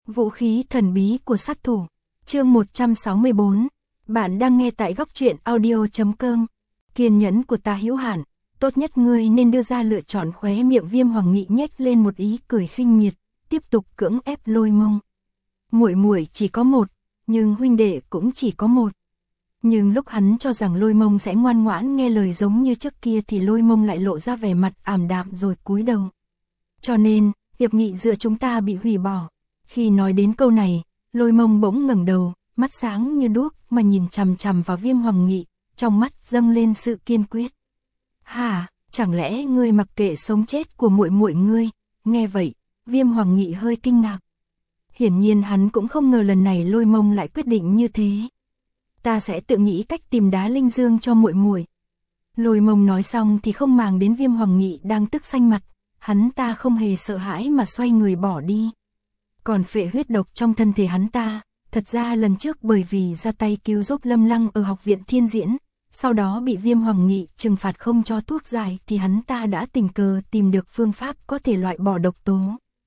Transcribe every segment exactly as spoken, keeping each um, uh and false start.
Vũ khí thần bí của sát thủ. Chương một trăm sáu mươi bốn. Bạn đang nghe tại góc truyện audio chấm com. Kiên nhẫn của ta hữu hạn, tốt nhất ngươi nên đưa ra lựa chọn. Khóe miệng Viêm Hoàng Nghị nhếch lên một ý cười khinh miệt, tiếp tục cưỡng ép Lôi Mông. Muội muội chỉ có một, nhưng huynh đệ cũng chỉ có một. Nhưng lúc hắn cho rằng Lôi Mông sẽ ngoan ngoãn nghe lời giống như trước kia thì Lôi Mông lại lộ ra vẻ mặt ảm đạm rồi cúi đầu. Cho nên, hiệp nghị giữa chúng ta bị hủy bỏ. Khi nói đến câu này, Lôi Mông bỗng ngẩng đầu, mắt sáng như đuốc mà nhìn chằm chằm vào Viêm Hoàng Nghị, trong mắt dâng lên sự kiên quyết. Hả, chẳng lẽ ngươi mặc kệ sống chết của muội muội ngươi? Nghe vậy, Viêm Hoàng Nghị hơi kinh ngạc. Hiển nhiên hắn cũng không ngờ lần này Lôi Mông lại quyết định như thế. Ta sẽ tự nghĩ cách tìm đá linh dương cho muội muội. Lôi Mông nói xong thì không màng đến Viêm Hoàng Nghị đang tức xanh mặt, hắn ta không hề sợ hãi mà xoay người bỏ đi. Còn phệ huyết độc trong thân thể hắn ta, thật ra lần trước bởi vì ra tay cứu giúp Lâm Lăng ở học viện Thiên Diễn, sau đó bị Viêm Hoàng Nghị trừng phạt không cho thuốc giải thì hắn ta đã tình cờ tìm được phương pháp có thể loại bỏ độc tố.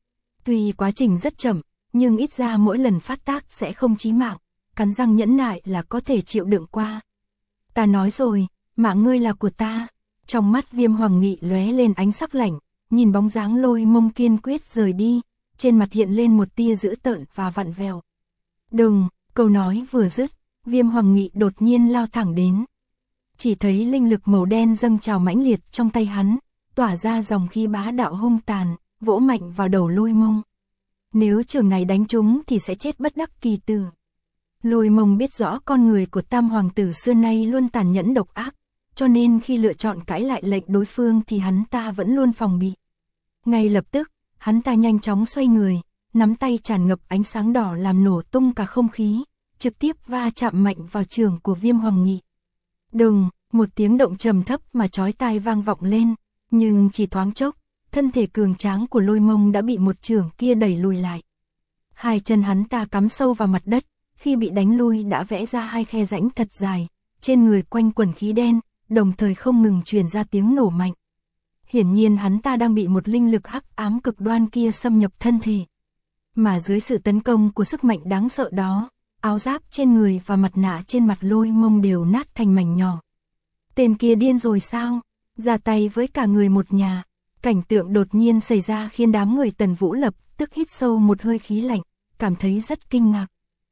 Tuy quá trình rất chậm, nhưng ít ra mỗi lần phát tác sẽ không chí mạng, cắn răng nhẫn nại là có thể chịu đựng qua. Ta nói rồi, mạng ngươi là của ta. Trong mắt Viêm Hoàng Nghị lóe lên ánh sắc lạnh, nhìn bóng dáng Lôi Mông kiên quyết rời đi, trên mặt hiện lên một tia dữ tợn và vặn vẹo. Đừng, câu nói vừa dứt, Viêm Hoàng Nghị đột nhiên lao thẳng đến. Chỉ thấy linh lực màu đen dâng trào mãnh liệt trong tay hắn, tỏa ra dòng khí bá đạo hung tàn, vỗ mạnh vào đầu Lôi Mông. Nếu trường này đánh trúng thì sẽ chết bất đắc kỳ tử. Lôi Mông biết rõ con người của Tam Hoàng tử xưa nay luôn tàn nhẫn độc ác, cho nên khi lựa chọn cãi lại lệnh đối phương thì hắn ta vẫn luôn phòng bị. Ngay lập tức, hắn ta nhanh chóng xoay người, nắm tay tràn ngập ánh sáng đỏ làm nổ tung cả không khí, trực tiếp va chạm mạnh vào chưởng của Viêm Hoàng Nghị. Đừng, một tiếng động trầm thấp mà chói tai vang vọng lên, nhưng chỉ thoáng chốc, thân thể cường tráng của Lôi Mông đã bị một chưởng kia đẩy lùi lại. Hai chân hắn ta cắm sâu vào mặt đất, khi bị đánh lui đã vẽ ra hai khe rãnh thật dài, trên người quanh quần khí đen, đồng thời không ngừng truyền ra tiếng nổ mạnh. Hiển nhiên hắn ta đang bị một linh lực hắc ám cực đoan kia xâm nhập thân thể. Mà dưới sự tấn công của sức mạnh đáng sợ đó, áo giáp trên người và mặt nạ trên mặt Lôi Mông đều nát thành mảnh nhỏ. Tên kia điên rồi sao? Ra tay với cả người một nhà. Cảnh tượng đột nhiên xảy ra khiến đám người Tần Vũ lập tức hít sâu một hơi khí lạnh, cảm thấy rất kinh ngạc.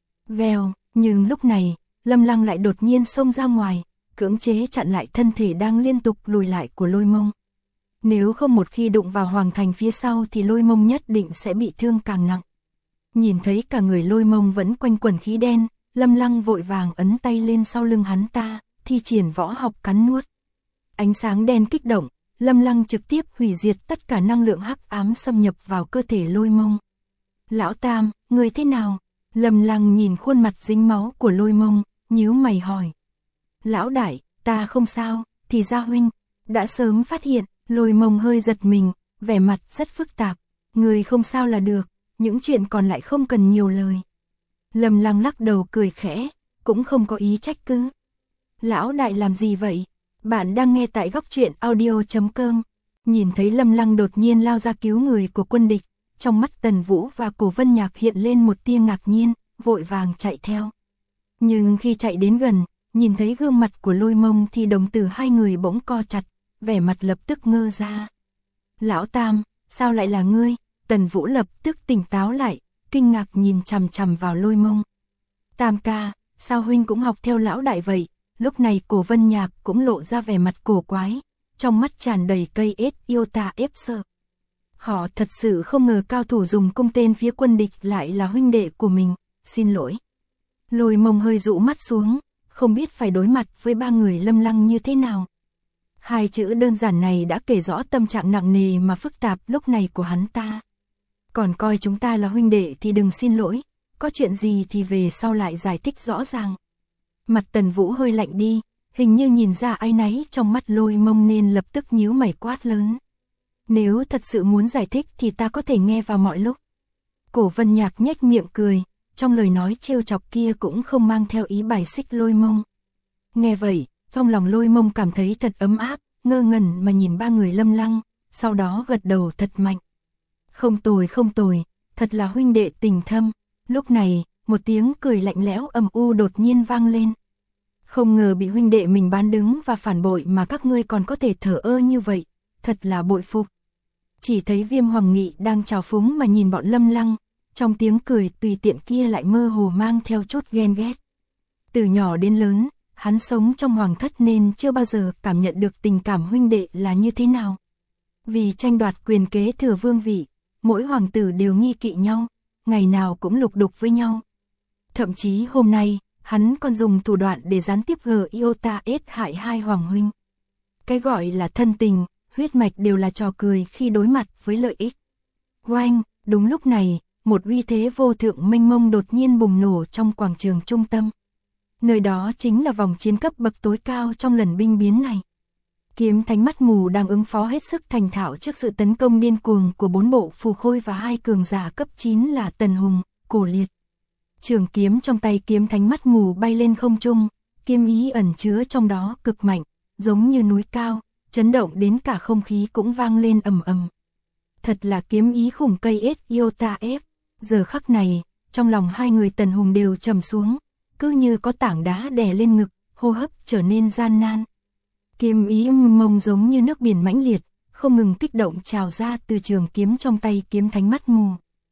Vèo, nhưng lúc này, Lâm Lăng lại đột nhiên xông ra ngoài, cưỡng chế chặn lại thân thể đang liên tục lùi lại của Lôi Mông. Nếu không một khi đụng vào Hoàng Thành phía sau thì Lôi Mông nhất định sẽ bị thương càng nặng. Nhìn thấy cả người Lôi Mông vẫn quanh quần khí đen, Lâm Lăng vội vàng ấn tay lên sau lưng hắn ta, thi triển võ học cắn nuốt. Ánh sáng đen kích động, Lâm Lăng trực tiếp hủy diệt tất cả năng lượng hắc ám xâm nhập vào cơ thể Lôi Mông. Lão Tam, người thế nào? Lâm Lăng nhìn khuôn mặt dính máu của Lôi Mông, nhíu mày hỏi. Lão đại, ta không sao, thì ra huynh đã sớm phát hiện. Lôi Mông hơi giật mình, vẻ mặt rất phức tạp. Người không sao là được, những chuyện còn lại không cần nhiều lời. Lâm Lăng lắc đầu cười khẽ, cũng không có ý trách cứ. Lão đại làm gì vậy? Bạn đang nghe tại góc truyện audio chấm com. Nhìn thấy Lâm Lăng đột nhiên lao ra cứu người của quân địch, trong mắt Tần Vũ và Cổ Vân Nhạc hiện lên một tia ngạc nhiên, vội vàng chạy theo. Nhưng khi chạy đến gần, nhìn thấy gương mặt của Lôi Mông thì đồng tử hai người bỗng co chặt, vẻ mặt lập tức ngơ ra. Lão Tam, sao lại là ngươi? Tần Vũ lập tức tỉnh táo lại, kinh ngạc nhìn chằm chằm vào Lôi Mông. Tam ca, sao huynh cũng học theo lão đại vậy? Lúc này Cổ Vân Nhạc cũng lộ ra vẻ mặt cổ quái, trong mắt tràn đầy cây ết yêu tà ép sợ. Họ thật sự không ngờ cao thủ dùng cung tên phía quân địch lại là huynh đệ của mình, xin lỗi. Lôi Mông hơi rũ mắt xuống, không biết phải đối mặt với ba người Lâm Lăng như thế nào. Hai chữ đơn giản này đã kể rõ tâm trạng nặng nề mà phức tạp lúc này của hắn ta. Còn coi chúng ta là huynh đệ thì đừng xin lỗi, có chuyện gì thì về sau lại giải thích rõ ràng. Mặt Tần Vũ hơi lạnh đi, hình như nhìn ra áy náy trong mắt Lôi Mông nên lập tức nhíu mày quát lớn. Nếu thật sự muốn giải thích thì ta có thể nghe vào mọi lúc. Cổ Vân Nhạc nhếch miệng cười, trong lời nói trêu chọc kia cũng không mang theo ý bài xích Lôi Mông. Nghe vậy, trong lòng Lôi Mông cảm thấy thật ấm áp, ngơ ngẩn mà nhìn ba người Lâm Lăng, sau đó gật đầu thật mạnh. Không tồi không tồi, thật là huynh đệ tình thâm, Lúc này, một tiếng cười lạnh lẽo âm u đột nhiên vang lên. Không ngờ bị huynh đệ mình bán đứng và phản bội mà các ngươi còn có thể thờ ơ như vậy, thật là bội phục. Chỉ thấy Viêm Hoàng Nghị đang trào phúng mà nhìn bọn Lâm Lăng, trong tiếng cười tùy tiện kia lại mơ hồ mang theo chút ghen ghét. Từ nhỏ đến lớn, hắn sống trong hoàng thất nên chưa bao giờ cảm nhận được tình cảm huynh đệ là như thế nào. Vì tranh đoạt quyền kế thừa vương vị, mỗi hoàng tử đều nghi kỵ nhau, ngày nào cũng lục đục với nhau. Thậm chí hôm nay, hắn còn dùng thủ đoạn để gián tiếp gờ Iota S hại hai hoàng huynh. Cái gọi là thân tình, huyết mạch đều là trò cười khi đối mặt với lợi ích. Oanh, đúng lúc này, một uy thế vô thượng mênh mông đột nhiên bùng nổ trong quảng trường trung tâm. Nơi đó chính là vòng chiến cấp bậc tối cao trong lần binh biến này. Kiếm Thánh Mắt Mù đang ứng phó hết sức thành thạo trước sự tấn công điên cuồng của bốn bộ phù khôi và hai cường giả cấp chín là Tần Hùng, Cổ Liệt. Trường kiếm trong tay Kiếm Thánh Mắt Mù bay lên không trung, kiếm ý ẩn chứa trong đó cực mạnh, giống như núi cao, chấn động đến cả không khí cũng vang lên ầm ầm. Thật là kiếm ý khủng cây S Iota F. Giờ khắc này, trong lòng hai người Tần Hùng đều trầm xuống, cứ như có tảng đá đè lên ngực, hô hấp trở nên gian nan. Kiếm ý mông giống như nước biển mãnh liệt, không ngừng kích động trào ra từ trường kiếm trong tay Kiếm Thánh Mắt Mù.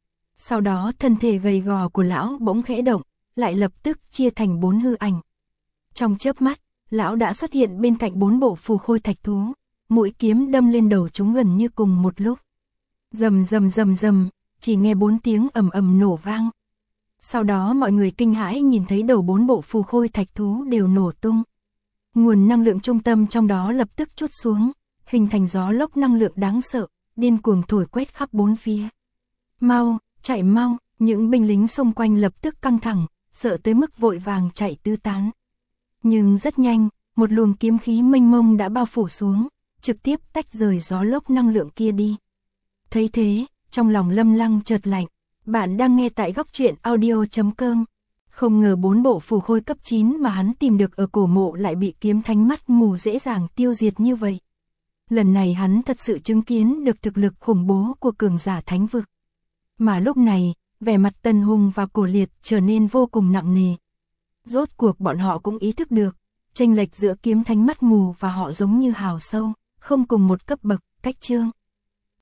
Sau đó thân thể gầy gò của lão bỗng khẽ động, lại lập tức chia thành bốn hư ảnh. Trong chớp mắt, lão đã xuất hiện bên cạnh bốn bộ phù khôi thạch thú, mũi kiếm đâm lên đầu chúng gần như cùng một lúc. Rầm rầm rầm rầm, chỉ nghe bốn tiếng ầm ầm nổ vang. Sau đó mọi người kinh hãi nhìn thấy đầu bốn bộ phù khôi thạch thú đều nổ tung. Nguồn năng lượng trung tâm trong đó lập tức trút xuống, hình thành gió lốc năng lượng đáng sợ, điên cuồng thổi quét khắp bốn phía. Mau, chạy mau, những binh lính xung quanh lập tức căng thẳng, sợ tới mức vội vàng chạy tứ tán. Nhưng rất nhanh, một luồng kiếm khí mênh mông đã bao phủ xuống, trực tiếp tách rời gió lốc năng lượng kia đi. Thấy thế, trong lòng Lâm Lăng chợt lạnh. Bạn đang nghe tại góc truyện audio chấm com. Không ngờ bốn bộ phù khôi cấp chín mà hắn tìm được ở cổ mộ lại bị Kiếm Thánh Mắt Mù dễ dàng tiêu diệt như vậy. Lần này hắn thật sự chứng kiến được thực lực khủng bố của cường giả thánh vực. Mà lúc này, vẻ mặt Tần Hùng và Cổ Liệt trở nên vô cùng nặng nề. Rốt cuộc bọn họ cũng ý thức được, chênh lệch giữa Kiếm Thánh Mắt Mù và họ giống như hào sâu, không cùng một cấp bậc, cách chương.